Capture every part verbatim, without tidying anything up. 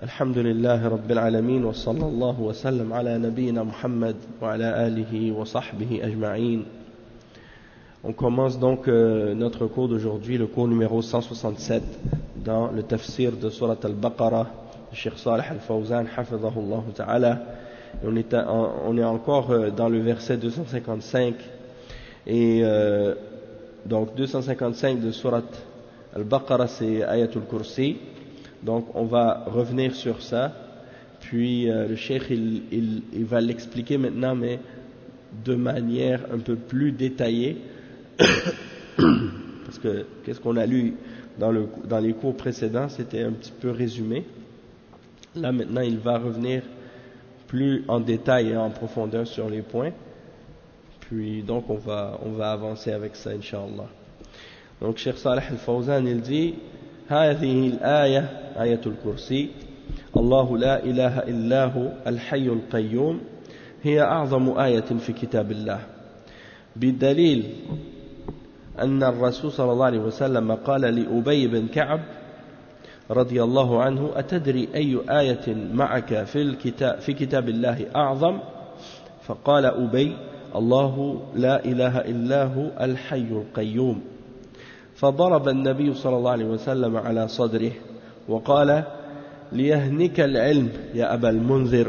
الحمد لله رب العالمين وصلى الله وسلم على نبينا Muhammad وعلى آله وصحبه أجمعين. On commence donc euh, notre cours d'aujourd'hui, le cours numéro cent soixante-sept dans le tafsir de Surat al-Baqarah de Cheikh Salih al-Fawzan hafidhahullah ta'ala. Et on est, en, on est encore euh, dans le verset deux cent cinquante-cinq et euh, donc deux cent cinquante-cinq de Surat al-Baqarah, c'est Ayatul Kursi. Donc on va revenir sur ça, puis euh, le cheikh il, il, il va l'expliquer maintenant, mais de manière un peu plus détaillée, parce que qu'est-ce qu'on a lu dans, le, dans les cours précédents, c'était un petit peu résumé. Là maintenant il va revenir plus en détail et en profondeur sur les points, puis donc on va, on va avancer avec ça, Inch'Allah. Donc Cheikh Salih al-Fawzan il dit: هذه الآية آية الكرسي الله لا إله إلا هو الحي القيوم هي أعظم آية في كتاب الله بدليل أن الرسول صلى الله عليه وسلم قال لأبي بن كعب رضي الله عنه أتدري أي آية معك في, الكتاب في كتاب الله أعظم؟ فقال أبي: الله لا إله إلا هو الحي القيوم. فضرب النبي صلى الله عليه وسلم على صدره وقال: ليهنك العلم يا أبا المنذر.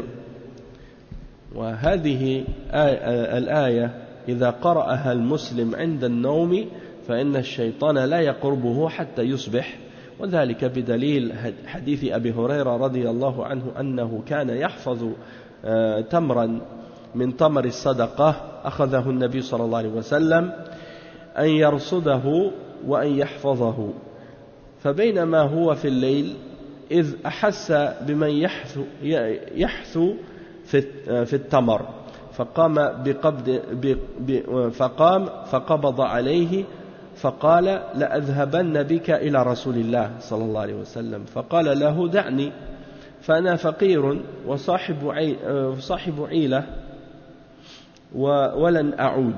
وهذه الآية إذا قرأها المسلم عند النوم فإن الشيطان لا يقربه حتى يصبح، وذلك بدليل حديث أبي هريرة رضي الله عنه أنه كان يحفظ تمرا من تمر الصدقة أخذه النبي صلى الله عليه وسلم أن يرصده وأن يحفظه، فبينما هو في الليل إذ أحس بمن يحثو, يحثو في التمر فقام, بقبض فقام فقبض عليه فقال: لأذهبن بك إلى رسول الله صلى الله عليه وسلم. فقال له: دعني فأنا فقير وصاحب عيلة ولن أعود.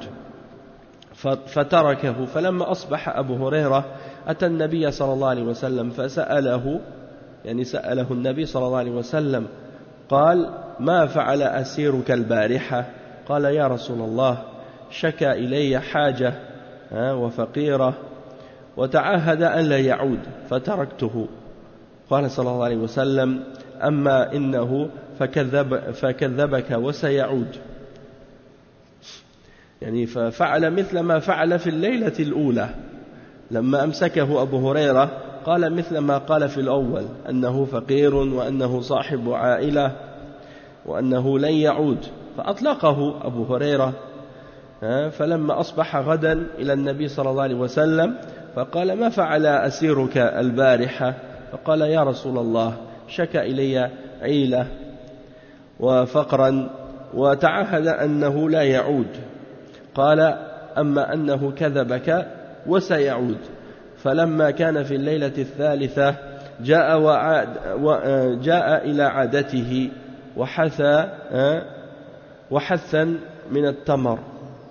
فتركه. فلما أصبح أبو هريرة أتى النبي صلى الله عليه وسلم فسأله، يعني سأله النبي صلى الله عليه وسلم، قال: ما فعل أسيرك البارحة؟ قال: يا رسول الله شكى إلي حاجة وفقيرة وتعهد أن لا يعود فتركته. قال صلى الله عليه وسلم: أما إنه فكذب فكذبك وسيعود، يعني ففعل مثل ما فعل في الليلة الأولى لما أمسكه أبو هريرة، قال مثل ما قال في الأول أنه فقير وأنه صاحب عائلة وأنه لن يعود، فأطلقه أبو هريرة. فلما أصبح غدا إلى النبي صلى الله عليه وسلم فقال: ما فعل أسيرك البارحة؟ فقال: يا رسول الله شكى إلي عيلة وفقرا وتعهد أنه لا يعود. قال: أما أنه كذبك وسيعود. فلما كان في الليلة الثالثة جاء, وعاد جاء إلى عادته وحثى وحثا من التمر،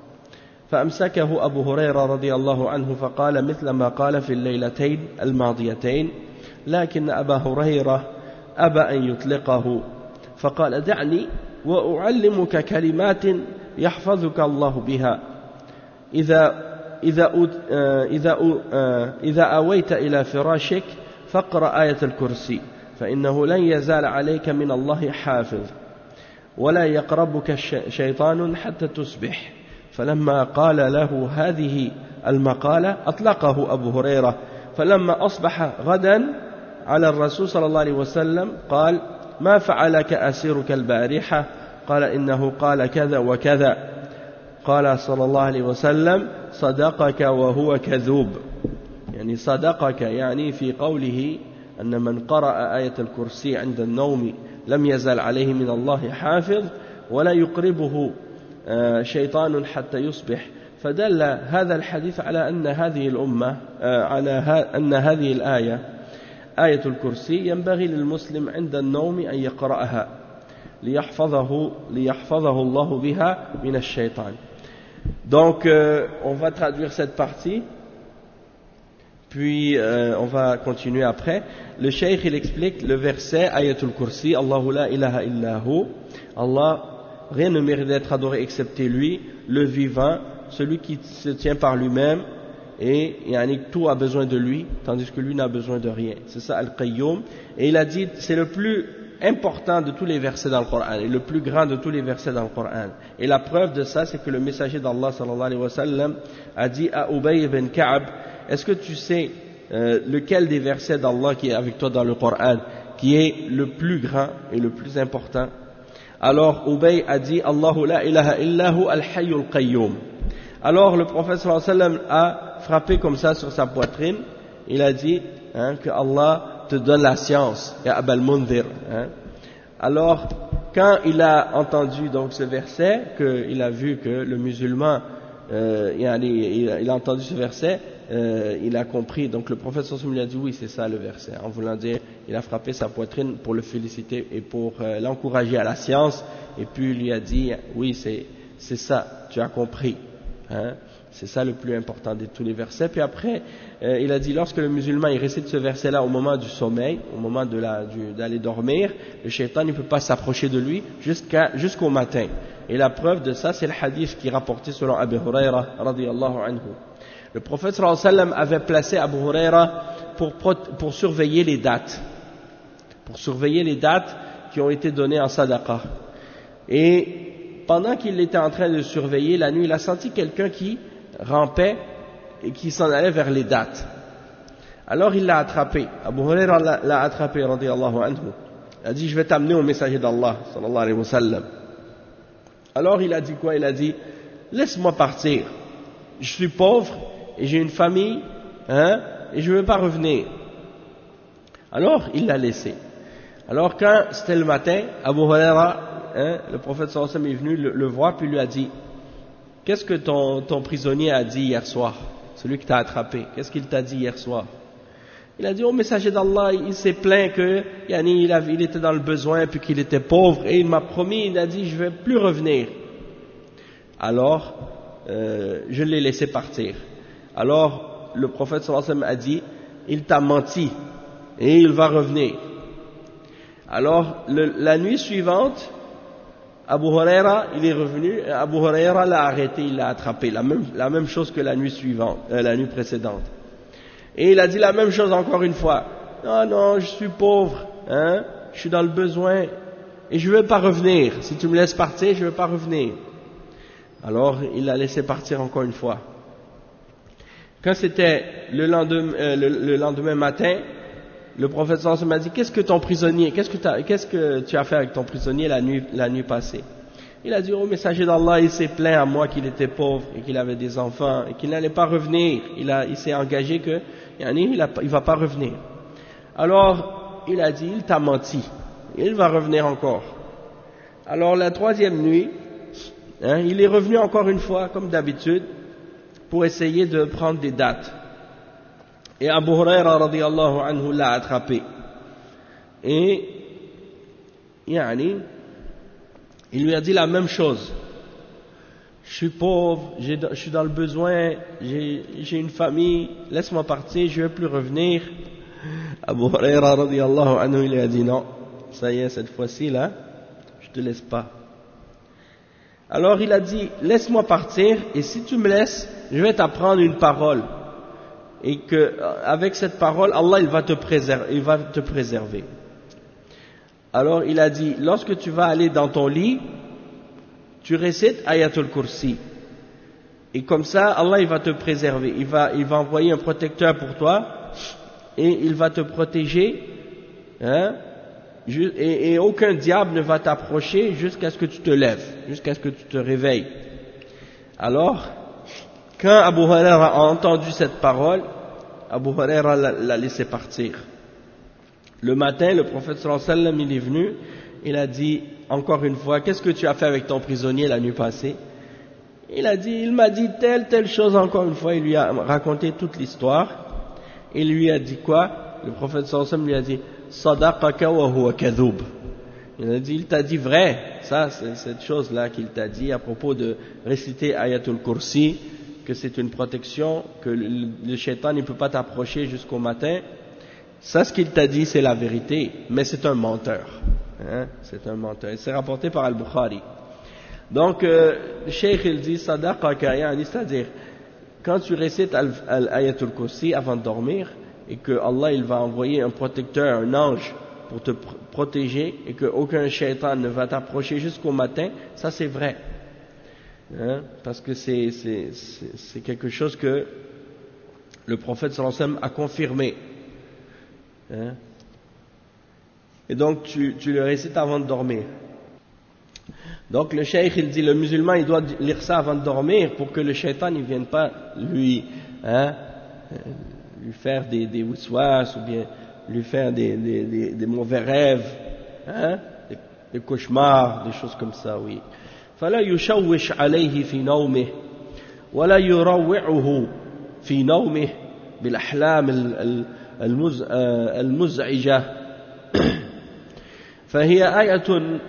فأمسكه أبو هريرة رضي الله عنه فقال مثل ما قال في الليلتين الماضيتين، لكن أبا هريرة أبى أن يطلقه فقال: دعني وأعلمك كلمات يحفظك الله بها، إذا إذا إذا إذا أويت إلى فراشك فاقرأ آية الكرسي فإنه لن يزال عليك من الله حافظ ولا يقربك شيطان حتى تصبح. فلما قال له هذه المقالة أطلقه أبو هريرة. فلما أصبح غدا على الرسول صلى الله عليه وسلم قال: ما فعلك أسيرك البارحة؟ قال: إنه قال كذا وكذا. قال صلى الله عليه وسلم: صدقك وهو كذوب، يعني صدقك يعني في قوله أن من قرأ آية الكرسي عند النوم لم يزل عليه من الله حافظ ولا يقربه شيطان حتى يصبح. فدل هذا الحديث على أن هذه الأمة على أن هذه الآية آية الكرسي ينبغي للمسلم عند النوم أن يقرأها ليحفظه ليحفظه الله بها من الشيطان. Donc euh, on va traduire cette partie Puis euh, on va continuer après. Le cheikh il explique le verset Ayatul Kursi, Allahu la ilaha illahu, Allah, rien ne mérite d'être adoré excepté lui, le vivant, celui qui se tient par lui-même, et yani, tout a besoin de lui, tandis que lui n'a besoin de rien. C'est ça Al-Qayyum. Et il a dit, c'est le plus important de tous les versets dans le Coran, et le plus grand de tous les versets dans le Coran. Et la preuve de ça, c'est que le messager d'Allah sallallahu alayhi wa sallam a dit à Ubay ibn Ka'b, est-ce que tu sais euh, lequel des versets d'Allah qui est avec toi dans le Coran, qui est le plus grand et le plus important? Alors Ubay a dit, Allahu la ilaha illahu al-hayyul qayyum. Alors le prophète sallallahu alayhi wa sallam a frappé comme ça sur sa poitrine, il a dit hein, que Allah te donne la science, ya Abal Mundhir. Hein. Alors, quand il a entendu donc ce verset, qu'il a vu que le musulman, euh, il, a, il a entendu ce verset, euh, il a compris. Donc le prophète sallallahu alayhi wa sallam lui a dit oui, c'est ça le verset. En voulant dire, il a frappé sa poitrine pour le féliciter et pour euh, l'encourager à la science. Et puis il lui a dit oui, c'est c'est ça, tu as compris. Hein. C'est ça le plus important de tous les versets. Puis après, euh, il a dit, lorsque le musulman il récite ce verset-là au moment du sommeil, au moment de la, du, d'aller dormir, le shaitan ne peut pas s'approcher de lui jusqu'à, jusqu'au matin. Et la preuve de ça, c'est le hadith qui est rapporté selon Abu Huraira radiyallahu anhu. Le prophète sallallahu alayhi wa sallam avait placé Abu Huraira pour, pour surveiller les dates, pour surveiller les dates qui ont été données en sadaqa. Et pendant qu'il était en train de surveiller la nuit, il a senti quelqu'un qui rampait et qui s'en allait vers les dates. Alors il l'a attrapé. Abu Huraira l'a, l'a attrapé, radiyallahu anhu. Il a dit, je vais t'amener au messager d'Allah, sallallahu alayhi wa sallam. Alors il a dit quoi? Il a dit, laisse-moi partir. Je suis pauvre et j'ai une famille, hein, et je ne veux pas revenir. Alors il l'a laissé. Alors quand c'était le matin, Abu Huraira, hein, le prophète sallallahu alayhi wa sallam est venu le, le voir puis lui a dit, qu'est-ce que ton, ton prisonnier a dit hier soir, celui qui t'a attrapé, qu'est-ce qu'il t'a dit hier soir? Il a dit au messager d'Allah, il s'est plaint que yani, il, avait, il était dans le besoin puis qu'il était pauvre et il m'a promis, il a dit je ne vais plus revenir. Alors euh, je l'ai laissé partir. Alors le prophète sallallahu alayhi wa sallam a dit, il t'a menti et il va revenir. Alors le, la nuit suivante, Abu Huraira, il est revenu, Abu Huraira l'a arrêté, il l'a attrapé, la même, la même chose que la nuit suivante, euh, la nuit précédente. Et il a dit la même chose encore une fois. Non, non, je suis pauvre, hein, je suis dans le besoin, et je ne veux pas revenir. Si tu me laisses partir, je ne veux pas revenir. Alors, il l'a laissé partir encore une fois. Quand c'était le lendemain, euh, le, le lendemain matin, le prophète sallallahu alayhi wa sallam m'a dit, qu'est-ce que ton prisonnier, qu'est-ce que, qu'est-ce que tu as fait avec ton prisonnier la nuit, la nuit passée? Il a dit, oh messager d'Allah, il s'est plaint à moi qu'il était pauvre et qu'il avait des enfants et qu'il n'allait pas revenir. Il, a, il s'est engagé que, yani, il ne va pas revenir. Alors, il a dit, il t'a menti. Il va revenir encore. Alors, la troisième nuit, hein, il est revenu encore une fois, comme d'habitude, pour essayer de prendre des dates. Et Abu Huraira radiyallahu anhu l'a attrapé. Et, yani, il lui a dit la même chose. Je suis pauvre, j'ai, je suis dans le besoin, j'ai, j'ai une famille, laisse-moi partir, je ne veux plus revenir. Abu Huraira radiyallahu anhu, il lui a dit non, ça y est, cette fois-ci là, je te laisse pas. Alors il a dit, laisse-moi partir, et si tu me laisses, je vais t'apprendre une parole. Et que, avec cette parole, Allah il va te préserver, il va te préserver. Alors il a dit, lorsque tu vas aller dans ton lit, tu récites Ayatul Kursi. Et comme ça, Allah il va te préserver. Il va, il va envoyer un protecteur pour toi, et il va te protéger, hein, et, et aucun diable ne va t'approcher jusqu'à ce que tu te lèves, jusqu'à ce que tu te réveilles. Alors, quand Abu Huraira a entendu cette parole, Abu Huraira l'a, l'a laissé partir. Le matin, le prophète sallallahu alayhi wa sallam, il est venu, il a dit encore une fois, qu'est-ce que tu as fait avec ton prisonnier la nuit passée? Il a dit, il m'a dit telle, telle chose encore une fois, il lui a raconté toute l'histoire. Il lui a dit quoi? Le prophète sallallahu alayhi wa sallam lui a dit, Sadaqaka wa huwa kadhub. Il a dit, il t'a dit vrai, ça, c'est cette chose-là qu'il t'a dit à propos de réciter Ayatul Kursi, que c'est une protection, que le, le shaitan ne peut pas t'approcher jusqu'au matin, ça ce qu'il t'a dit c'est la vérité, mais c'est un menteur. Hein? C'est un menteur. Et c'est rapporté par Al-Bukhari. Donc, euh, le cheikh il dit Sadaqaka yani, c'est-à-dire, quand tu récites Al-Ayatul Kursi avant de dormir, et que Allah il va envoyer un protecteur, un ange, pour te pr- protéger, et qu'aucun shaitan ne va t'approcher jusqu'au matin, ça c'est vrai. Hein? Parce que c'est, c'est, c'est, c'est quelque chose que le prophète sallallahu alayhi wa sallam a confirmé. Hein? Et donc tu, tu le récites avant de dormir. Donc le cheikh il dit le musulman il doit lire ça avant de dormir pour que le shaitan ne vienne pas lui, hein, lui faire des, des waswas ou bien lui faire des, des, des, des mauvais rêves, hein, des, des cauchemars, des choses comme ça, oui. فلا يشوش عليه في نومه ولا يروعه في نومه بالأحلام المزعجة فهي آية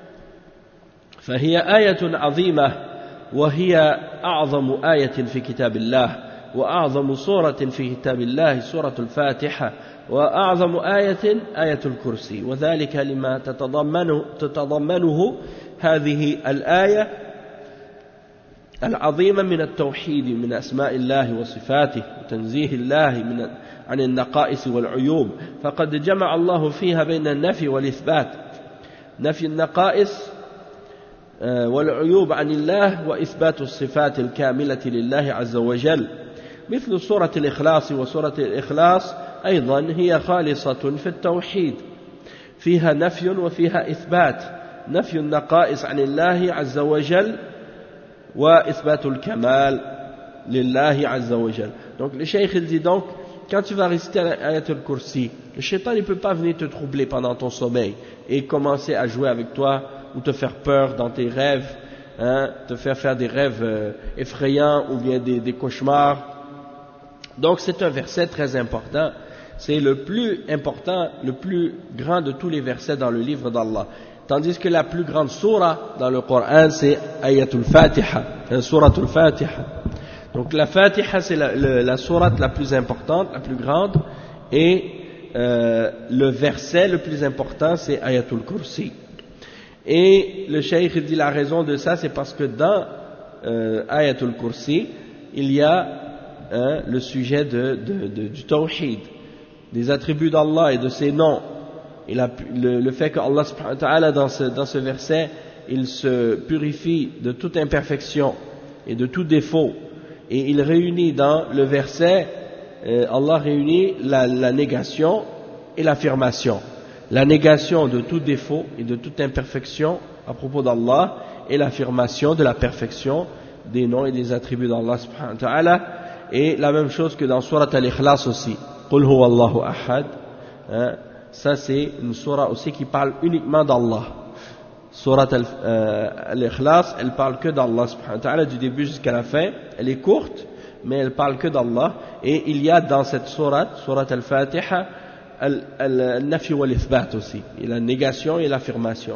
فهي آية عظيمة وهي أعظم آية في كتاب الله وأعظم سورة في كتاب الله سورة الفاتحة وأعظم آية آية الكرسي وذلك لما تتضمنه, تتضمنه هذه الآية العظيمة من التوحيد من أسماء الله وصفاته وتنزيه الله من عن النقائص والعيوب فقد جمع الله فيها بين النفي والإثبات نفي النقائص والعيوب عن الله وإثبات الصفات الكاملة لله عز وجل مثل سورة الإخلاص وسورة الإخلاص أيضا هي خالصة في التوحيد فيها نفي وفيها إثبات نفي النقائص عن الله عز وجل وإثبات الكمال لله عز وجل. Donc le cheikh il dit donc quand tu vas réciter Ayatul Kursi, le shaitan ne peut pas venir te troubler pendant ton sommeil et commencer à jouer avec toi ou te faire peur dans tes rêves, hein, te faire faire des rêves euh, effrayants ou bien des, des cauchemars. Donc c'est un verset très important, c'est le plus important, le plus grand de tous les versets dans le livre d'Allah. Tandis que la plus grande sourate dans le Coran c'est Ayatul Fatiha, hein, Suratul Fatiha. Donc la Fatiha c'est la, la, la sourate la plus importante, la plus grande, et euh, le verset le plus important c'est Ayatul Kursi. Et le cheikh dit la raison de ça c'est parce que dans euh, Ayatul Kursi il y a hein, le sujet de, de, de, du tawhid, des attributs d'Allah et de ses noms, et la, le, le fait qu'Allah subhanahu wa ta'ala dans ce, dans ce verset il se purifie de toute imperfection et de tout défaut, et il réunit dans le verset euh, Allah réunit la, la négation et l'affirmation, la négation de tout défaut et de toute imperfection à propos d'Allah et l'affirmation de la perfection des noms et des attributs d'Allah subhanahu wa ta'ala. Et la même chose que dans Surat Al-Ikhlas aussi, Qul huwa Allahu ahad, hein, ça c'est une surah aussi qui parle uniquement d'Allah. Surat Al-Ikhlas, elle parle que d'Allah subhanahu wa ta'ala du début jusqu'à la fin, elle est courte mais elle parle que d'Allah. Et il y a dans cette sourate, Surat Al-Fatiha, Al-Nafi wal-Ithbat aussi, et la négation et l'affirmation.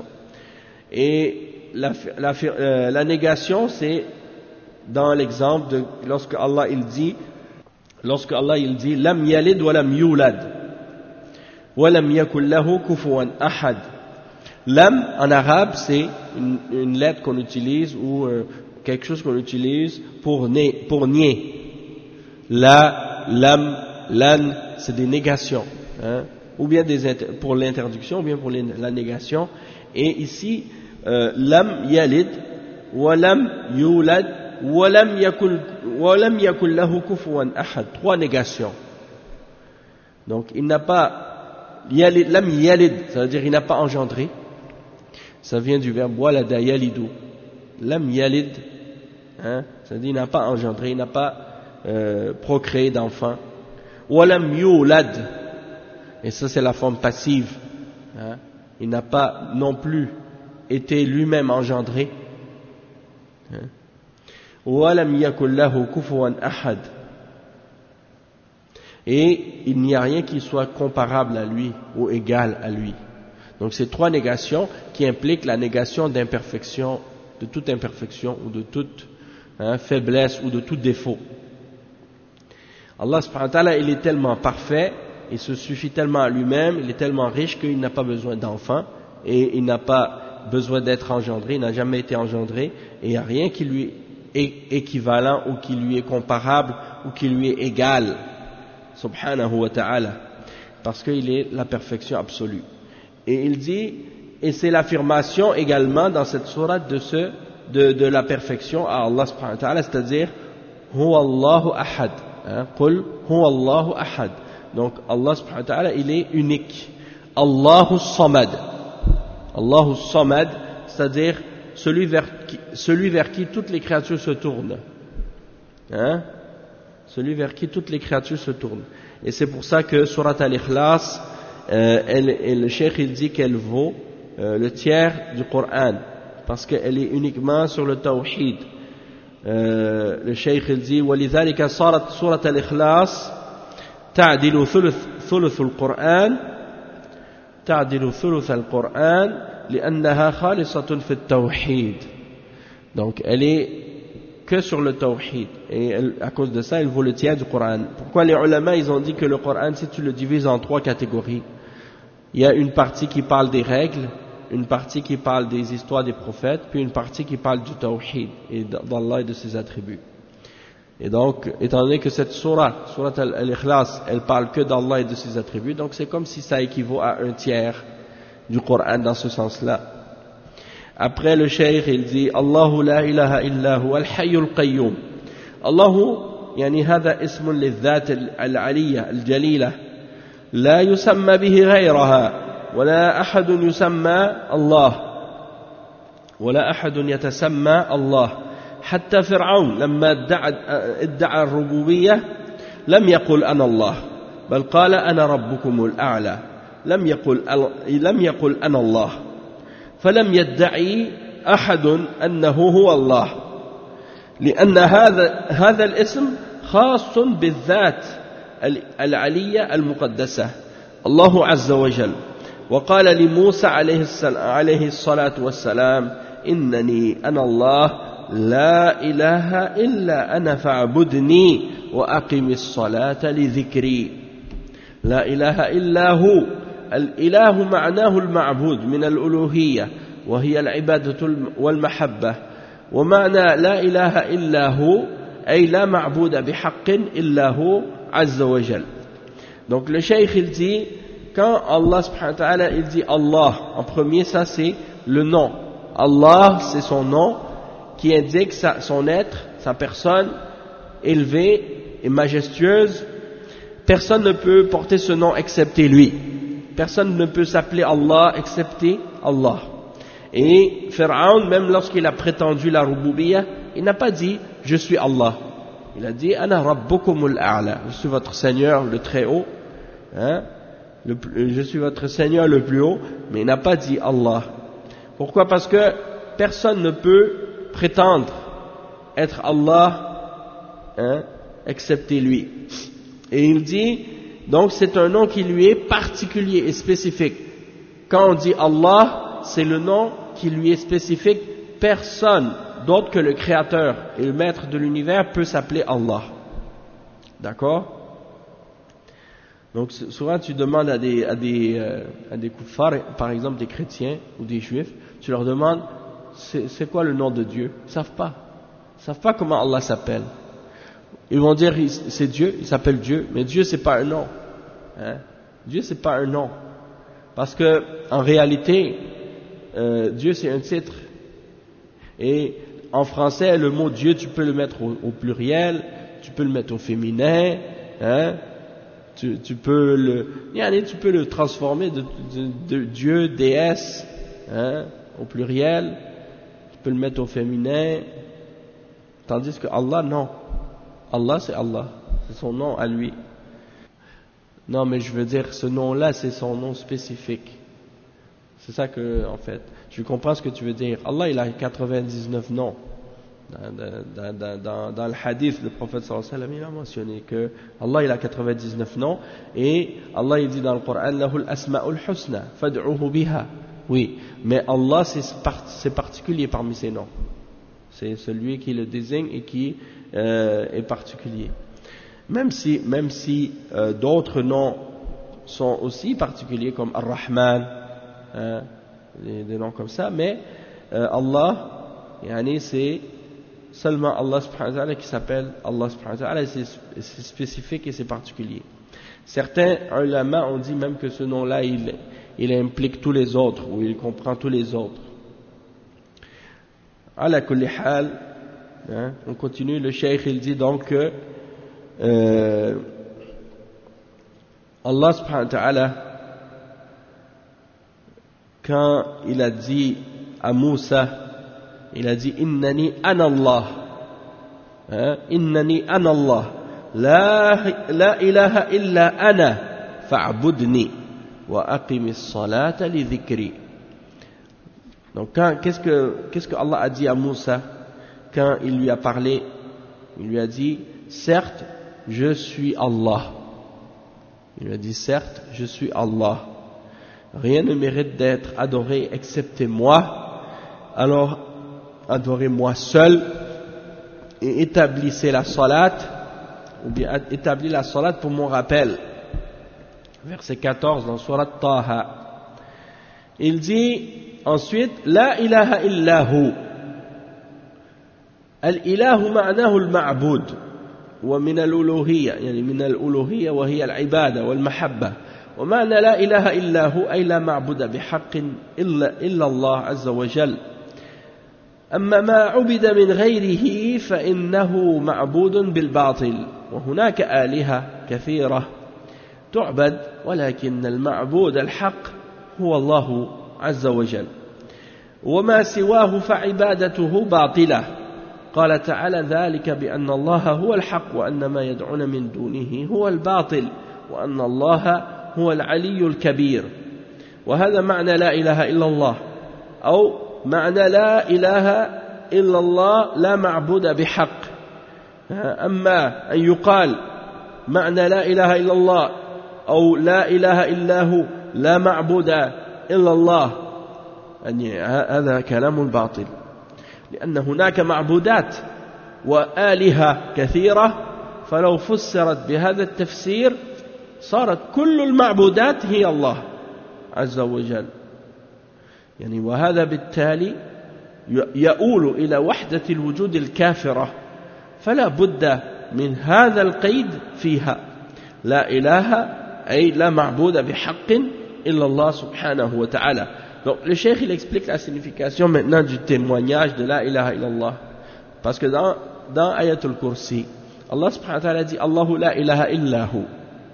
Et la, la, euh, la négation c'est dans l'exemple de lorsque Allah il dit lorsque Allah il dit lam yalid wa lam yulad wa lam yakul lahu kufuwan ahad. Lam en arabe c'est une, une lettre qu'on utilise ou euh, quelque chose qu'on utilise pour, né, pour nier. La, lam, lan c'est des négations, hein, ou bien des inter, pour l'interdiction ou bien pour les, la négation. Et ici euh, lam yalid wa lam yulad وَلَمْ يَكُنْ لَهُ كُفُوًا أَحَدٌ, trois négations. Donc il n'a pas yalid, lam yalid, ça veut dire il n'a pas engendré, ça vient du verbe walada yalidu, lam yalid, hein, ça veut dire il n'a pas engendré, il n'a pas euh, procréé d'enfant. وَلَمْ يُولَدْ, et ça c'est la forme passive, hein, il n'a pas non plus été lui-même engendré, hein. وَلَمْ يَكُنْ لَهُ كُفُوًا أَحَدٌ, et il n'y a rien qui soit comparable à lui ou égal à lui. Donc c'est trois négations qui impliquent la négation d'imperfection, de toute imperfection ou de toute hein, faiblesse ou de tout défaut. Allah subhanahu wa ta'ala, il est tellement parfait, il se suffit tellement à lui-même, il est tellement riche qu'il n'a pas besoin d'enfants et il n'a pas besoin d'être engendré, il n'a jamais été engendré et il n'y a rien qui lui est équivalent ou qui lui est comparable ou qui lui est égal, subhanahu wa ta'ala, parce qu'il est la perfection absolue. Et il dit, et c'est l'affirmation également dans cette sourate de, ce, de, de la perfection à Allah subhanahu wa ta'ala, c'est-à-dire Huwa Allahu ahad, hein, Qul Huwa Allahu ahad. Donc Allah subhanahu wa ta'ala, il est unique. Allahu samad, Allahu samad, c'est-à-dire celui vers qui, celui vers qui toutes les créatures se tournent, hein, celui vers qui toutes les créatures se tournent. Et c'est pour ça que Surat Al-Ikhlas, euh, elle, et le cheikh il dit qu'elle vaut euh, le tiers du Coran, parce qu'elle est uniquement sur le tawhid. Euh, le cheikh il dit وَلِذَلِكَ صارت سورة الإخلاص تعدل ثلث ثلث القرآن تعدل ثلث القرآن لأنها خالصة في التوحيد. Donc elle est que sur le tawhid, et elle, à cause de ça il vaut le tiers du Coran. Pourquoi les ulama ils ont dit que le Coran, si tu le divises en trois catégories, il y a une partie qui parle des règles, une partie qui parle des histoires des prophètes, puis une partie qui parle du tawhid et d'Allah et de ses attributs. Et donc, étant donné que cette sourate, sourate Al-Ikhlas, elle parle que d'Allah et de ses attributs, donc c'est comme si ça équivaut à un tiers du Coran dans ce sens-là. Après le cheikh, il dit Allahu la ilaha illa huwa al-hayyul qayyum. Allahu, yani hada ismun lidhat al-aliyya al-jalila, la yusamma bihi ghayraha, ولا أحد يسمى الله ولا أحد يتسمى الله. حتى فرعون لما ادعى, ادعى الربوبية لم يقل أنا الله، بل قال أنا ربكم الأعلى، لم يقل, لم يقل أنا الله، فلم يدعي أحد أنه هو الله، لأن هذا, هذا الاسم خاص بالذات العلية المقدسة الله عز وجل. وقال لموسى عليه الصلاة والسلام إنني أنا الله لا إله إلا أنا فاعبدني وأقم الصلاة لذكري. لا إله إلا هو، الإله معناه المعبود من الألوهية وهي العبادة والمحبة، ومعنى لا إله إلا هو أي لا معبود بحق إلا هو عز وجل. Donc le cheikh il dit, quand Allah subhanahu wa ta'ala il dit Allah en premier, ça c'est le nom. Allah c'est son nom qui indique sa, son être, sa personne élevée et majestueuse. Personne ne peut porter ce nom excepté lui. Personne ne peut s'appeler Allah excepté Allah. Et Pharaon, même lorsqu'il a prétendu la rububiyya, il n'a pas dit je suis Allah. Il a dit ana rabbukumul a'la, je suis votre Seigneur le très haut, hein? Le, je suis votre Seigneur le plus haut, mais il n'a pas dit Allah. Pourquoi? Parce que personne ne peut prétendre être Allah, hein, excepté lui. Et il dit, donc c'est un nom qui lui est particulier et spécifique. Quand on dit Allah, c'est le nom qui lui est spécifique. Personne d'autre que le Créateur et le Maître de l'univers peut s'appeler Allah. D'accord? Donc souvent tu demandes à des, à des, euh, à des kuffars, par exemple des chrétiens ou des juifs, tu leur demandes c'est, c'est quoi le nom de Dieu? Ils ne savent pas. Ils ne savent pas comment Allah s'appelle. Ils vont dire c'est Dieu, il s'appelle Dieu, mais Dieu c'est pas un nom. Hein? Dieu c'est pas un nom. Parce que en réalité, euh, Dieu c'est un titre. Et en français, le mot Dieu tu peux le mettre au, au pluriel, tu peux le mettre au féminin, hein? Tu, tu peux le, tu peux le transformer de, de, de Dieu, déesse, hein, au pluriel. Tu peux le mettre au féminin. Tandis que Allah, non. Allah, c'est Allah. C'est son nom à lui. Non, mais je veux dire, ce nom-là, c'est son nom spécifique. C'est ça que, en fait, je comprends ce que tu veux dire. Allah, il a quatre-vingt-dix-neuf noms. Dans, dans, dans, dans le hadith, le prophète sallallahu alayhi wa sallam il a mentionné que Allah il a quatre-vingt-dix-neuf noms et Allah il dit dans le Coran lahul asma'ul husna fad'uhu biha. Oui, mais Allah c'est, c'est particulier parmi ses noms. C'est celui qui le désigne et qui euh, est particulier. Même si, même si euh, d'autres noms sont aussi particuliers comme Ar-Rahman, hein, des, des noms comme ça, mais euh, Allah, yani c'est seulement Allah subhanahu wa ta'ala qui s'appelle Allah subhanahu wa ta'ala, c'est, c'est spécifique et c'est particulier. Certains ulama ont dit même que ce nom-là, il, il implique tous les autres, ou il comprend tous les autres. Ala kulli hal, hein, on continue, le cheikh il dit donc que euh, Allah subhanahu wa ta'ala, quand il a dit à Moussa, il a dit Innani ana Allah, hein, Innani ana Allah, la, la ilaha illa ana, fa'budni, wa aqimis salata li dhikri. Donc quand, qu'est-ce que, qu'est-ce que Allah a dit à Moussa quand il lui a parlé? Il lui a dit, certes, je suis Allah. Il lui a dit, certes, je suis Allah. Rien ne mérite d'être adoré excepté moi. Alors, adorez-moi seul et établissez la salat, ou bien établis la salat pour mon rappel. Verset quatorze dans Surat Taha. Il dit ensuite, La ilaha illahu. Al-ilahu ma'nahu al-ma'bud. ومن الألوهية يعني من الألوهية وهي العبادة والمحبة ومعنى لا إله إلا هو أي لا معبود بحق إلا, إلا الله عز وجل أما ما عبد من غيره فإنه معبود بالباطل وهناك آلهة كثيرة تعبد ولكن المعبود الحق هو الله عز وجل وما سواه فعبادته باطلة قال تعالى ذلك بأن الله هو الحق وأن ما يدعون من دونه هو الباطل وأن الله هو العلي الكبير وهذا معنى لا إله إلا الله أو معنى لا إله إلا الله لا معبود بحق أما أن يقال معنى لا إله إلا الله أو لا إله إلا هو لا معبود إلا الله يعني هذا كلام باطل لأن هناك معبودات وآلهة كثيرة فلو فسرت بهذا التفسير صارت كل المعبودات هي الله عز وجل يعني وهذا بالتالي يؤول إلى وحدة الوجود الكافرة فلا بد من هذا القيد فيها لا إله أي لا معبود بحق إلا الله سبحانه وتعالى. Donc le cheikh il explique la signification maintenant du témoignage de la ilaha illallah. Parce que dans, dans Ayatul Kursi, Allah subhanahu wa ta'ala dit Allahu la ilaha illahu.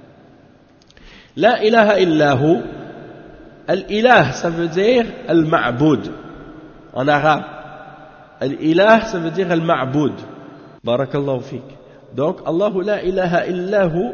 La ilaha illahu, al-ilah ça veut dire al-ma'boud en arabe. Al-ilah ça veut dire al-ma'boud. Barakallahu fik. Donc Allahu la ilaha illahu,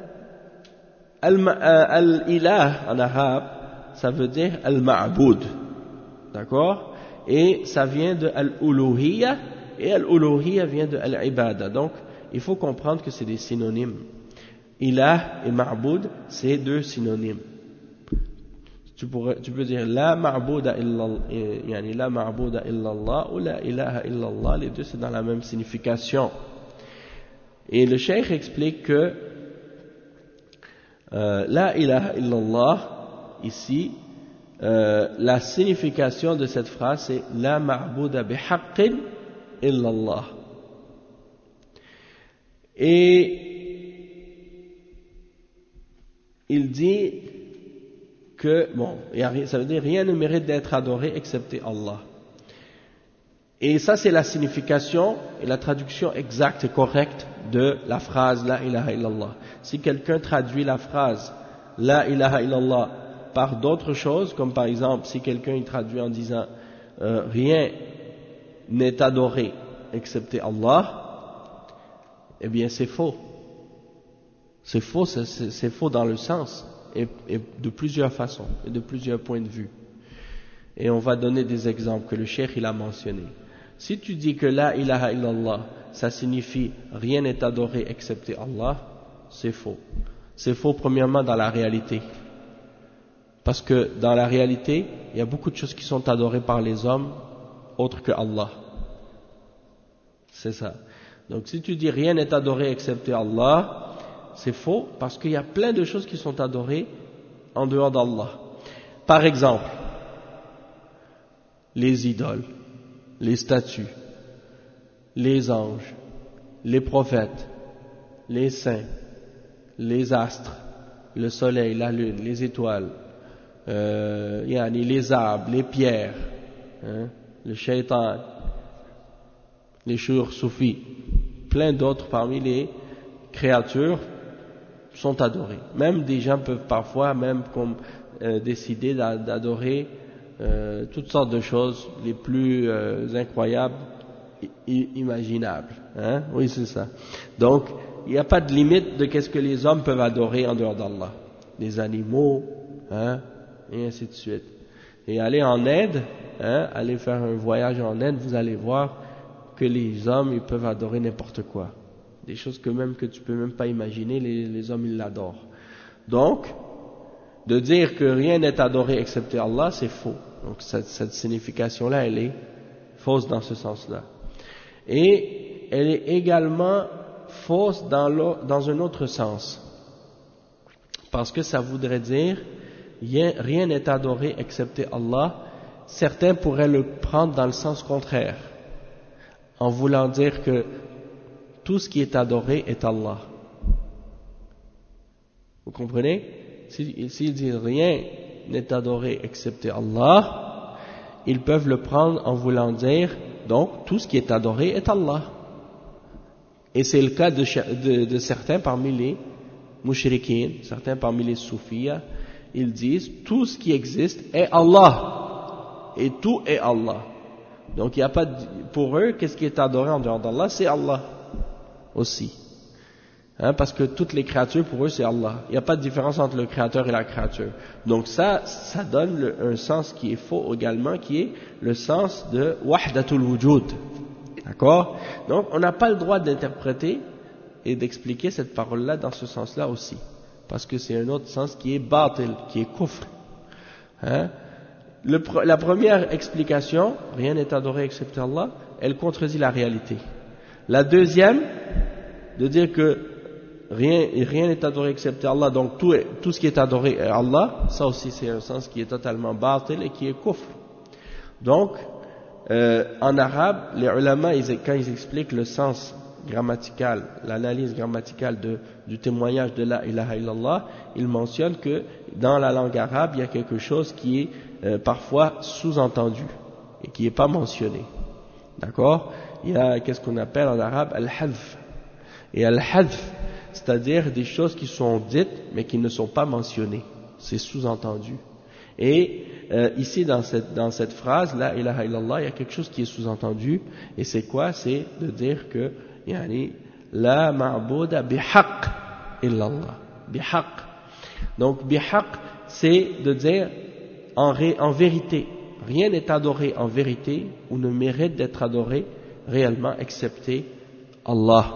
al-ilah en arabe ça veut dire al-ma'boud, d'accord? Et ça vient de al-uluhiyya, et al-uluhiyya vient de al-ibada. Donc, il faut comprendre que c'est des synonymes. Ilah et ma'boud, c'est deux synonymes. Tu, pourrais, tu peux dire la ma'bouda illallah, yani la ma'bouda illallah ou la ilaha illallah, les deux c'est dans la même signification. Et le cheikh explique que euh, la ilaha illallah, ici, euh, la signification de cette phrase c'est la ma'bouda bihaqqin illallah. Et il dit que, bon, ça veut dire rien ne mérite d'être adoré excepté Allah. Et ça c'est la signification et la traduction exacte et correcte de la phrase la ilaha illallah. Si quelqu'un traduit la phrase la ilaha illallah par d'autres choses, comme par exemple si quelqu'un il traduit en disant euh, rien n'est adoré excepté Allah, eh bien c'est faux. C'est faux, c'est, c'est, c'est faux dans le sens et, et de plusieurs façons et de plusieurs points de vue. Et on va donner des exemples que le cheikh il a mentionné. Si tu dis que la ilaha illallah ça signifie rien n'est adoré excepté Allah, c'est faux. C'est faux premièrement dans la réalité. Parce que dans la réalité, il y a beaucoup de choses qui sont adorées par les hommes autres que Allah. C'est ça. Donc si tu dis rien n'est adoré excepté Allah, c'est faux, parce qu'il y a plein de choses qui sont adorées en dehors d'Allah. Par exemple, les idoles, les statues, les anges, les prophètes, les saints, les astres, le soleil, la lune, les étoiles, euh, yani les arbres, les pierres, hein, le shaitan, les chouurs soufis, plein d'autres parmi les créatures sont adorées. Même des gens peuvent parfois même comme, euh, décider d'adorer euh, toutes sortes de choses les plus euh, incroyables, imaginables. Hein? Oui, c'est ça. Donc, il n'y a pas de limite de qu'est-ce que les hommes peuvent adorer en dehors d'Allah. Les animaux, hein, et ainsi de suite. Et aller en Inde, hein, aller faire un voyage en Inde, vous allez voir que les hommes, ils peuvent adorer n'importe quoi. Des choses que même que tu peux même pas imaginer, les, les hommes, ils l'adorent. Donc, de dire que rien n'est adoré excepté Allah, c'est faux. Donc, cette, cette signification-là, elle est fausse dans ce sens-là. Et elle est également fausse dans, dans un autre sens. Parce que ça voudrait dire, rien n'est adoré excepté Allah. Certains pourraient le prendre dans le sens contraire, en voulant dire que tout ce qui est adoré est Allah. Vous comprenez? S'ils si, si disent rien n'est adoré excepté Allah, ils peuvent le prendre en voulant dire, donc tout ce qui est adoré est Allah. Et c'est le cas de, de, de certains parmi les mushrikins, certains parmi les soufis, ils disent tout ce qui existe est Allah. Et tout est Allah. Donc il n'y a pas de, pour eux, qu'est-ce qui est adoré en dehors d'Allah? C'est Allah aussi. Hein, parce que toutes les créatures, pour eux, c'est Allah. Il n'y a pas de différence entre le créateur et la créature. Donc ça, ça donne le, un sens qui est faux également, qui est le sens de wahdatul wujud. D'accord? Donc on n'a pas le droit d'interpréter et d'expliquer cette parole-là dans ce sens-là aussi. Parce que c'est un autre sens qui est batil, qui est kufr. Hein? Le, la première explication, rien n'est adoré excepté Allah, elle contredit la réalité. La deuxième, de dire que rien rien n'est adoré excepté Allah, donc tout, est, tout ce qui est adoré est Allah, ça aussi c'est un sens qui est totalement batil et qui est kufr. Donc, euh, en arabe, les ulama, ils, quand ils expliquent le sens grammatical, l'analyse grammaticale de, du témoignage de la ilaha illallah, ils mentionnent que dans la langue arabe, il y a quelque chose qui est euh, parfois sous-entendu et qui n'est pas mentionné. D'accord? Il y a qu'est-ce qu'on appelle en arabe al-hadf. Et al-hadf, c'est-à-dire des choses qui sont dites mais qui ne sont pas mentionnées. C'est sous-entendu. Et euh, ici dans cette, dans cette phrase, la ilaha illallah, il y a quelque chose qui est sous-entendu. Et c'est quoi? C'est de dire que yani, la ma'bouda bihaq illallah. Bihaq. Donc bihaq, c'est de dire en, ré, en vérité. Rien n'est adoré en vérité ou ne mérite d'être adoré réellement excepté Allah.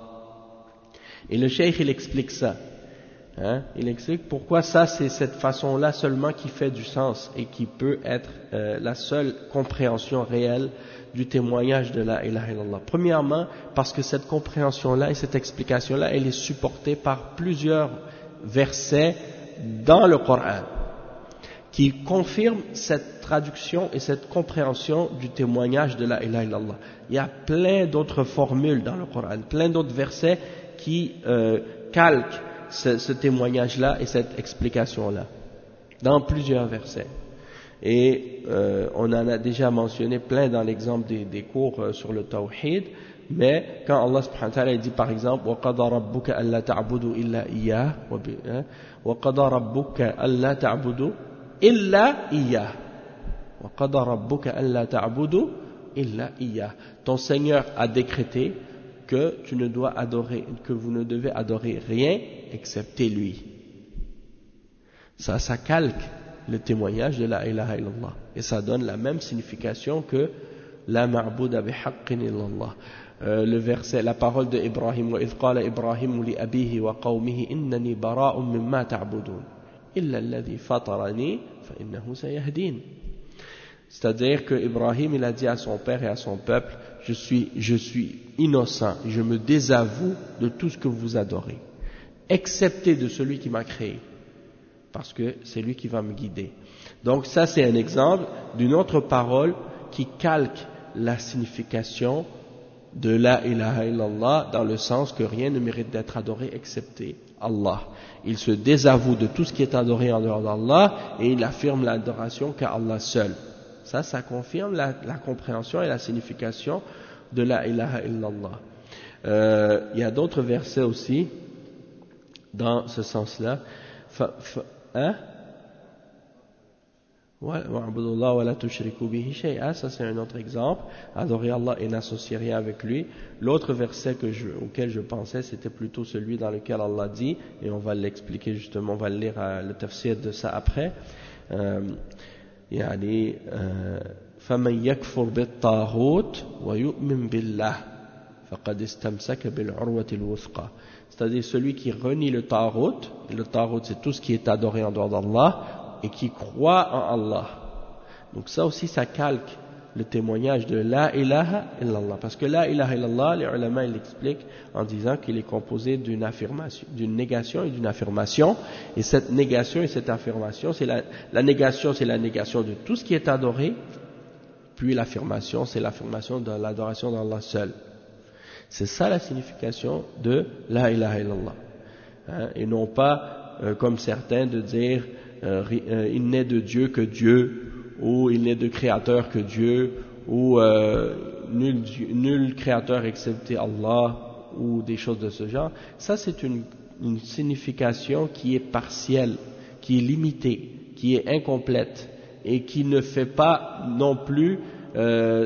Et le cheikh il explique ça. Hein? Il explique pourquoi ça c'est cette façon-là seulement qui fait du sens et qui peut être euh, la seule compréhension réelle du témoignage de la ilaha illallah. Premièrement, parce que cette compréhension-là et cette explication-là, elle est supportée par plusieurs versets dans le Coran qui confirment cette traduction et cette compréhension du témoignage de la ilaha illallah. Il y a plein d'autres formules dans le Coran, plein d'autres versets qui euh, calquent ce, ce témoignage-là et cette explication-là, dans plusieurs versets. Et euh, on en a déjà mentionné plein dans l'exemple des, des cours euh, sur le tawhid, mais quand Allah subhanahu wa ta'ala dit par exemple وَقَضَى رَبُّكَ أَلَّا تَعْبُدُوا إِلَّا إِيَّاهُ وَقَضَى رَبُّكَ أَلَّا تَعْبُدُوا إِلَّا إِيَّاهُ وَقَضَى رَبُّكَ أَلَّا تَعْبُدُوا إِلَّا إِيَّاهُ. Ton Seigneur a décrété que tu ne dois adorer, que vous ne devez adorer rien excepté lui. Ça, ça calque le témoignage de la ilaha illallah. Et ça donne la même signification que la ma'bouda bihaqqin illallah. Euh, le verset, la parole de Ibrahim, wa idh qala Ibrahim li abihi wa qawmihi innani bara'un mimma ta'budun illa alladhi fatarani fa innahu sayahdin. C'est-à-dire que Ibrahim, il a dit à son père et à son peuple, je suis, je suis innocent, je me désavoue de tout ce que vous adorez, excepté de celui qui m'a créé, parce que c'est lui qui va me guider. Donc ça, c'est un exemple d'une autre parole qui calque la signification de la ilaha illallah dans le sens que rien ne mérite d'être adoré excepté Allah. Il se désavoue de tout ce qui est adoré en dehors d'Allah et il affirme l'adoration qu'à Allah seul. Ça, ça confirme la, la compréhension et la signification de la ilaha illallah. Euh, il y a d'autres versets aussi dans ce sens-là. Fa, fa, hein? Ça c'est un autre exemple, adorer Allah et n'associer rien avec lui. L'autre verset que je, auquel je pensais, c'était plutôt celui dans lequel Allah dit, et on va l'expliquer justement, on va lire euh, le tafsir de ça après. euh, يعني فمن يكفر بالطاغوت ويؤمن بالله فقد استمسك بالعروة الوثقى. C'est-à-dire celui qui renie le taghut, et le taghut c'est tout ce qui est adoré en dehors d'Allah, et qui croit en Allah. Donc ça aussi, ça calque le témoignage de la ilaha illallah. Parce que la ilaha illallah, les ulama ils l'expliquent en disant qu'il est composé d'une affirmation, d'une négation et d'une affirmation. Et cette négation et cette affirmation, c'est la, la négation, c'est la négation de tout ce qui est adoré. Puis l'affirmation, c'est l'affirmation de l'adoration d'Allah seul. C'est ça la signification de la ilaha illallah. Hein, et non pas, euh, comme certains, de dire Euh, euh, il n'est de Dieu que Dieu, ou il n'est de créateur que Dieu, ou euh, nul, nul créateur excepté Allah, ou des choses de ce genre. Ça c'est une, une signification qui est partielle, qui est limitée, qui est incomplète, et qui ne fait pas non plus euh,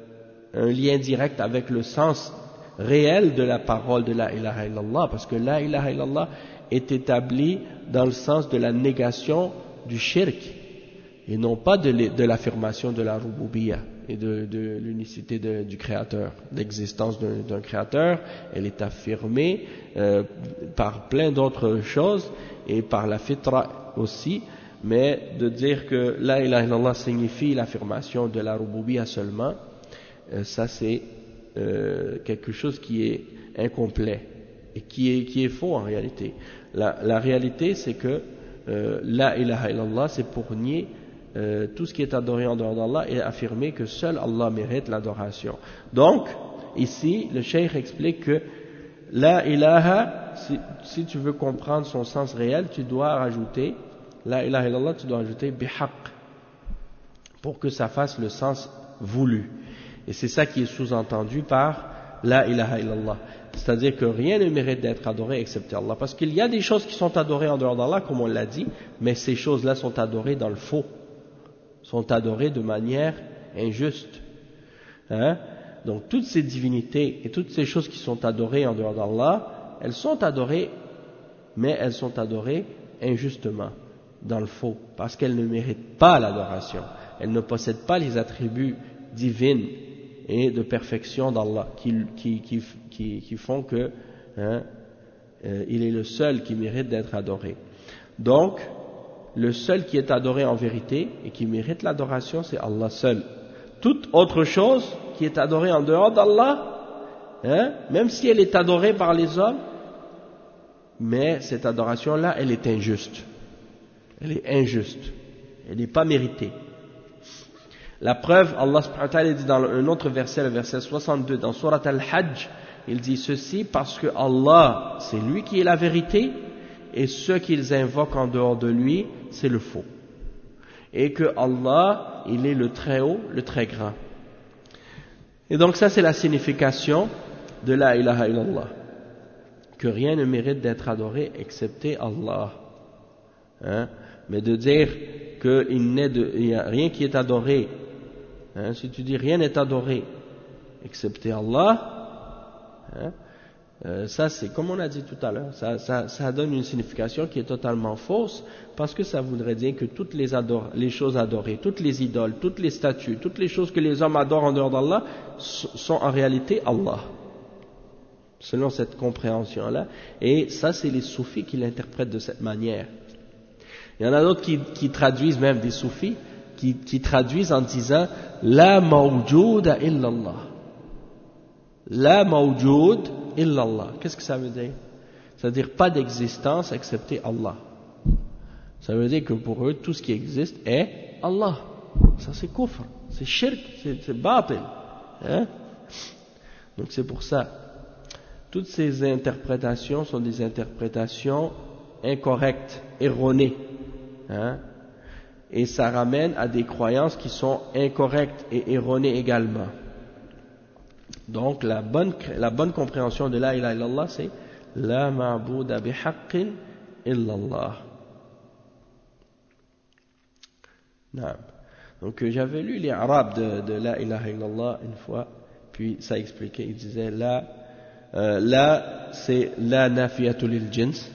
un lien direct avec le sens réel de la parole de la ilaha illallah, parce que la ilaha illallah est établi dans le sens de la négation du shirk et non pas de l'affirmation de la rububiyyah et de, de l'unicité de, du créateur, l'existence d'un créateur. Elle est affirmée euh, par plein d'autres choses et par la fitra aussi, mais de dire que la ilaha illallah signifie l'affirmation de la rububiyyah seulement, euh, ça c'est euh, quelque chose qui est incomplet et qui est, qui est faux en réalité. La, la réalité, c'est que euh, la ilaha illallah, c'est pour nier euh, tout ce qui est adoré en dehors d'Allah et affirmer que seul Allah mérite l'adoration. Donc, ici, le cheikh explique que la ilaha, si, si tu veux comprendre son sens réel, tu dois rajouter, la ilaha illallah, tu dois rajouter bihaq, pour que ça fasse le sens voulu. Et c'est ça qui est sous-entendu par la ilaha illallah. C'est-à-dire que rien ne mérite d'être adoré excepté Allah. Parce qu'il y a des choses qui sont adorées en dehors d'Allah, comme on l'a dit, mais ces choses-là sont adorées dans le faux, sont adorées de manière injuste. Hein? Donc toutes ces divinités et toutes ces choses qui sont adorées en dehors d'Allah, elles sont adorées, mais elles sont adorées injustement, dans le faux, parce qu'elles ne méritent pas l'adoration. Elles ne possèdent pas les attributs divins et de perfection d'Allah qui, qui, qui, qui, qui font que hein, euh, il est le seul qui mérite d'être adoré. Donc, le seul qui est adoré en vérité et qui mérite l'adoration, c'est Allah seul. Toute autre chose qui est adorée en dehors d'Allah, hein, même si elle est adorée par les hommes, mais cette adoration-là, elle est injuste. Elle est injuste. Elle n'est pas méritée. La preuve, Allah subhanahu wa ta'ala dit dans un autre verset, le verset soixante-deux, dans Surat Al-Hajj, il dit ceci parce que Allah, c'est lui qui est la vérité, et ceux qu'ils invoquent en dehors de lui, c'est le faux. Et que Allah, il est le très haut, le très grand. Et donc ça, c'est la signification de la ilaha illallah. Que rien ne mérite d'être adoré excepté Allah. Hein? Mais de dire qu'il n'y a rien qui est adoré, hein, si tu dis rien n'est adoré excepté Allah, hein, euh, ça c'est comme on a dit tout à l'heure, ça, ça, ça donne une signification qui est totalement fausse, parce que ça voudrait dire que toutes les, adore, les choses adorées, toutes les idoles, toutes les statues, toutes les choses que les hommes adorent en dehors d'Allah sont en réalité Allah, selon cette compréhension-là. Et ça c'est les soufis qui l'interprètent de cette manière. Il y en a d'autres qui, qui traduisent même des soufis qui, qui traduisent en disant La mawjouda illallah. La mawjoud illallah. Qu'est-ce que ça veut dire? Ça veut dire pas d'existence excepté Allah. Ça veut dire que pour eux, tout ce qui existe est Allah. Ça c'est kufr, c'est shirk, c'est, c'est batil. Hein? Donc c'est pour ça. Toutes ces interprétations sont des interprétations incorrectes, erronées. Hein? Et ça ramène à des croyances qui sont incorrectes et erronées également. Donc la bonne, la bonne compréhension de la ilaha illallah, c'est la ma'bouda bihaqqin illallah. Donc j'avais lu les arabes de, de la ilaha illallah une fois, puis ça expliquait, il disait la, euh, la c'est la nafiyatul lil jins,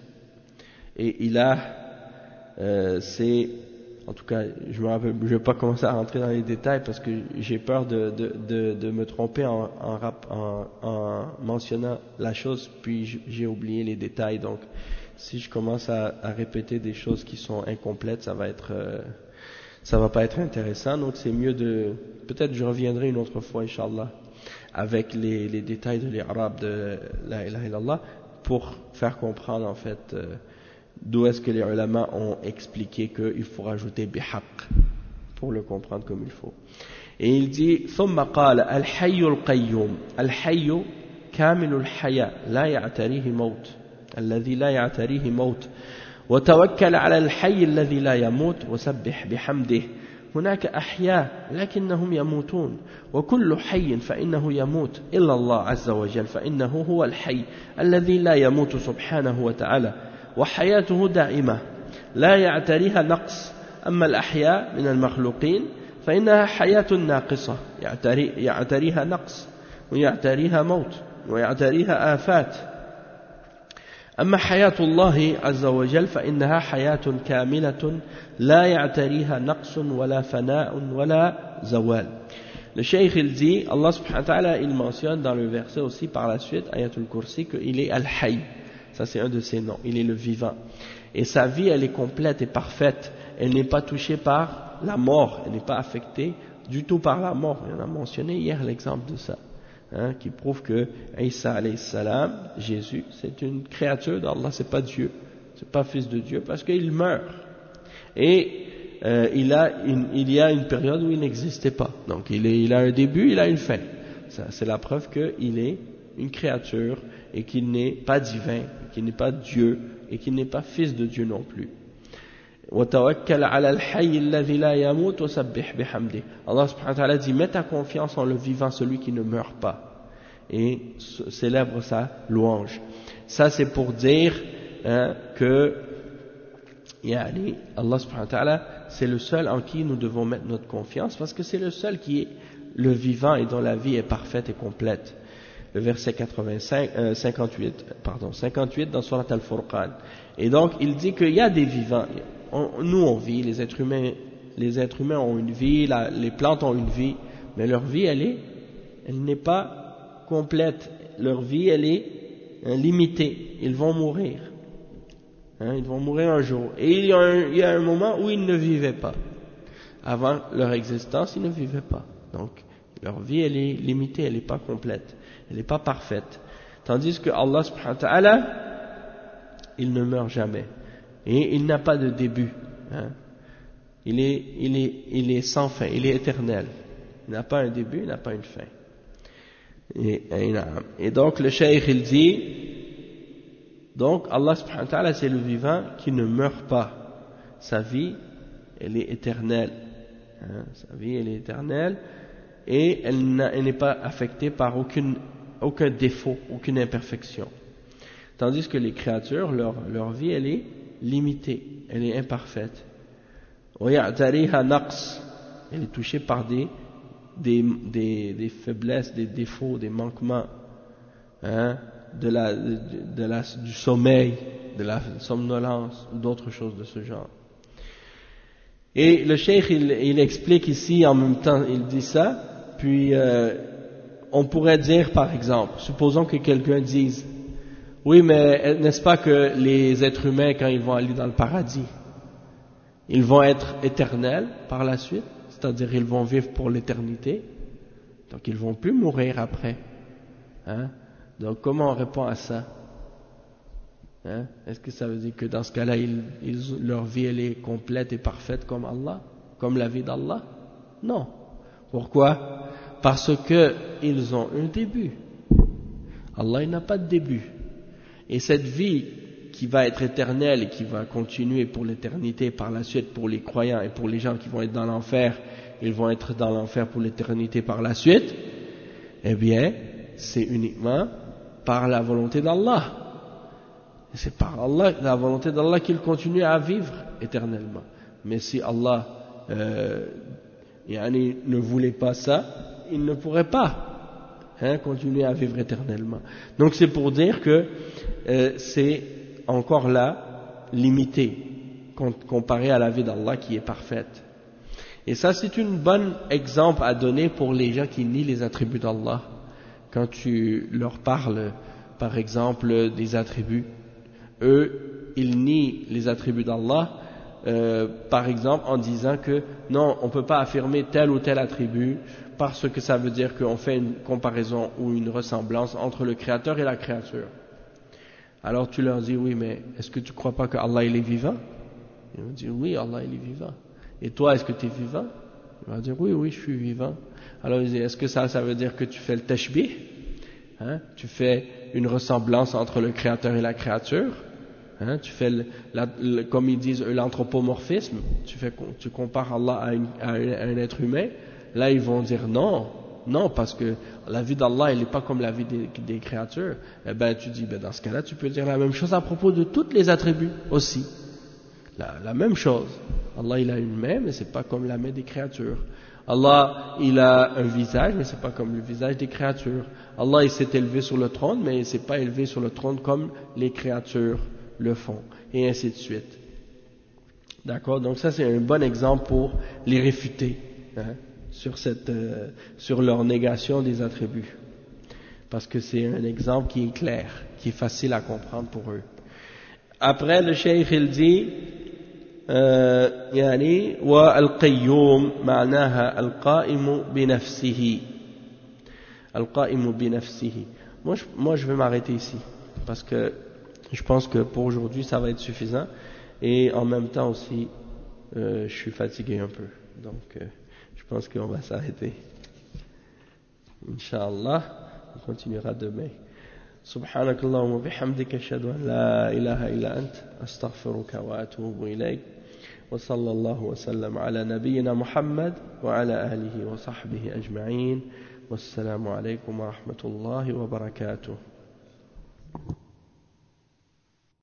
et ilah euh, c'est, en tout cas je me rappelle, je vais pas commencer à rentrer dans les détails parce que j'ai peur de, de, de, de me tromper en, en, rap, en, en mentionnant la chose, puis j'ai oublié les détails. Donc si je commence à, à répéter des choses qui sont incomplètes, ça va être euh, ça va pas être intéressant. Donc c'est mieux de, peut-être je reviendrai une autre fois Inch'Allah avec les, les détails de l'Arab de la ilaha illallah pour faire comprendre en fait euh, d'où est-ce que les ulama ont expliqué qu'il faut rajouter bihaq pour le comprendre comme il faut. Et il dit ثم قال الحي القيوم الحي كامل الحياة لا يعتريه موت الذي لا يعتريه موت وتوكل على الحي الذي لا يموت وسبح بحمده هناك أحياء لكنهم يموتون وكل حي فإنه يموت إلا الله عز وجل فإنه هو الحي الذي لا يموت سبحانه وتعالى وحياته دائمة لا يعتريها نقص أما الأحياء من المخلوقين فإنها حياة ناقصة يعتري يعتريها نقص ويعتريها موت ويعتريها آفات أما حياة الله عز وجل فإنها حياة كاملة لا يعتريها نقص ولا فناء ولا زوال. Le cheikh il dit, Allah subhanahu wa ta'ala il mentionne dans le verset aussi par la suite, Ayatul Kursi, qu'il est Al-Hayy. Ça c'est un de ses noms, il est le vivant. Et sa vie elle est complète et parfaite, elle n'est pas touchée par la mort, elle n'est pas affectée du tout par la mort. On a mentionné hier l'exemple de ça. Hein, qui prouve que Isa alayhi salam, Jésus, c'est une créature d'Allah, c'est pas Dieu, c'est pas fils de Dieu, parce qu'il meurt. Et euh, il, a une, il y a une période où il n'existait pas. Donc il, est, il a un début, il a une fin. Ça, c'est la preuve qu'il est une créature et qu'il n'est pas divin, qu'il n'est pas Dieu et qu'il n'est pas fils de Dieu non plus. وَتَوَكَّلْ عَلَى الْحَيِّ الَّذِي لَا يَمُوتُ وَسَبِّحْ بِحَمْدِهِ. Allah subhanahu wa ta'ala dit, mets ta confiance en le vivant, celui qui ne meurt pas, et célèbre sa louange. Ça c'est pour dire hein, que yani, Allah subhanahu wa ta'ala c'est le seul en qui nous devons mettre notre confiance, parce que c'est le seul qui est le vivant et dont la vie est parfaite et complète. Le verset quatre-vingt-cinq, euh, cinquante-huit, pardon, cinquante-huit dans Surat Al-Furqan. Et donc il dit qu'il y a des vivants. On, nous on vit, les êtres humains, les êtres humains ont une vie, la, les plantes ont une vie, mais leur vie elle est, elle n'est pas complète. Leur vie elle est hein, limitée. Ils vont mourir. Hein, ils vont mourir un jour. Et il y, a un, il y a un moment où ils ne vivaient pas. Avant leur existence, ils ne vivaient pas. Donc leur vie elle est limitée, elle n'est pas complète, elle n'est pas parfaite. Tandis que Allah subhanahu wa ta'ala, il ne meurt jamais. Et il n'a pas de début. Hein. Il est, il est, il est sans fin, il est éternel. Il n'a pas un début, il n'a pas une fin. Et, et, et donc le cheikh il dit, donc Allah subhanahu wa ta'ala c'est le vivant qui ne meurt pas. Sa vie, elle est éternelle. Hein. Sa vie, elle est éternelle et elle, elle n'est pas affectée par aucune, aucun défaut, aucune imperfection. Tandis que les créatures, leur, leur vie, elle est limitée, elle est imparfaite. Elle est touchée par des, des, des, des faiblesses, des défauts, des manquements, hein, de la, de, de la, du sommeil, de la somnolence, ou d'autres choses de ce genre. Et le cheikh, il, il explique ici, en même temps, il dit ça, puis euh, on pourrait dire par exemple, supposons que quelqu'un dise, oui, mais n'est-ce pas que les êtres humains, quand ils vont aller dans le paradis, ils vont être éternels par la suite, c'est-à-dire ils vont vivre pour l'éternité, donc ils ne vont plus mourir après. Hein? Donc comment on répond à ça? Hein? Est-ce que ça veut dire que dans ce cas-là, ils, ils, leur vie elle est complète et parfaite comme Allah, comme la vie d'Allah? Non. Pourquoi? Parce que ils ont un début. Allah il n'a pas de début. Et cette vie qui va être éternelle et qui va continuer pour l'éternité par la suite pour les croyants et pour les gens qui vont être dans l'enfer, ils vont être dans l'enfer pour l'éternité par la suite, eh bien, c'est uniquement par la volonté d'Allah. C'est par Allah, la volonté d'Allah qu'ils continuent à vivre éternellement. Mais si Allah euh, yani, ne voulait pas ça, il ne pourrait pas hein, continuer à vivre éternellement. Donc c'est pour dire que euh, c'est encore là limité comparé à la vie d'Allah qui est parfaite. Et ça c'est un bon exemple à donner pour les gens qui nient les attributs d'Allah. Quand tu leur parles par exemple des attributs, eux ils nient les attributs d'Allah euh, par exemple en disant que non on ne peut pas affirmer tel ou tel attribut parce que ça veut dire qu'on fait une comparaison ou une ressemblance entre le créateur et la créature. Alors tu leur dis oui mais est-ce que tu ne crois pas que Allah il est vivant? Ils vont dire oui Allah il est vivant. Et toi est-ce que tu es vivant? Ils vont dire oui oui je suis vivant. Alors ils disent est-ce que ça ça veut dire que tu fais le tashbih? Hein? Tu fais une ressemblance entre le créateur et la créature? Hein? Tu fais le, la, le, comme ils disent l'anthropomorphisme, tu, fais, tu compares Allah à, une, à, un, à un être humain? Là ils vont dire non. Non, parce que la vie d'Allah, elle n'est pas comme la vie des, des créatures. Eh ben, tu dis, ben, dans ce cas-là, tu peux dire la même chose à propos de tous les attributs aussi. La, la même chose. Allah, il a une main, mais c'est pas comme la main des créatures. Allah, il a un visage, mais c'est pas comme le visage des créatures. Allah, il s'est élevé sur le trône, mais il s'est pas élevé sur le trône comme les créatures le font. Et ainsi de suite. D'accord? Donc ça, c'est un bon exemple pour les réfuter. Hein? Sur, cette, euh, sur leur négation des attributs. Parce que c'est un exemple qui est clair, qui est facile à comprendre pour eux. Après, le cheikh il dit euh, يعني والقيوم معناها القائم بنفسه القائم بنفسه. Moi je, moi je vais m'arrêter ici parce que je pense que pour aujourd'hui ça va être suffisant et en même temps aussi euh, je suis fatigué un peu donc euh, je pense qu'on va s'arrêter. Inch'Allah, on continuera demain. سبحانك اللهم وبحمدك أشهد أن لا إله إلا أنت أستغفرك وأتوب إليك وصلى الله وسلم على نبينا محمد وعلى آله وصحبه أجمعين والسلام عليكم ورحمة الله وبركاته.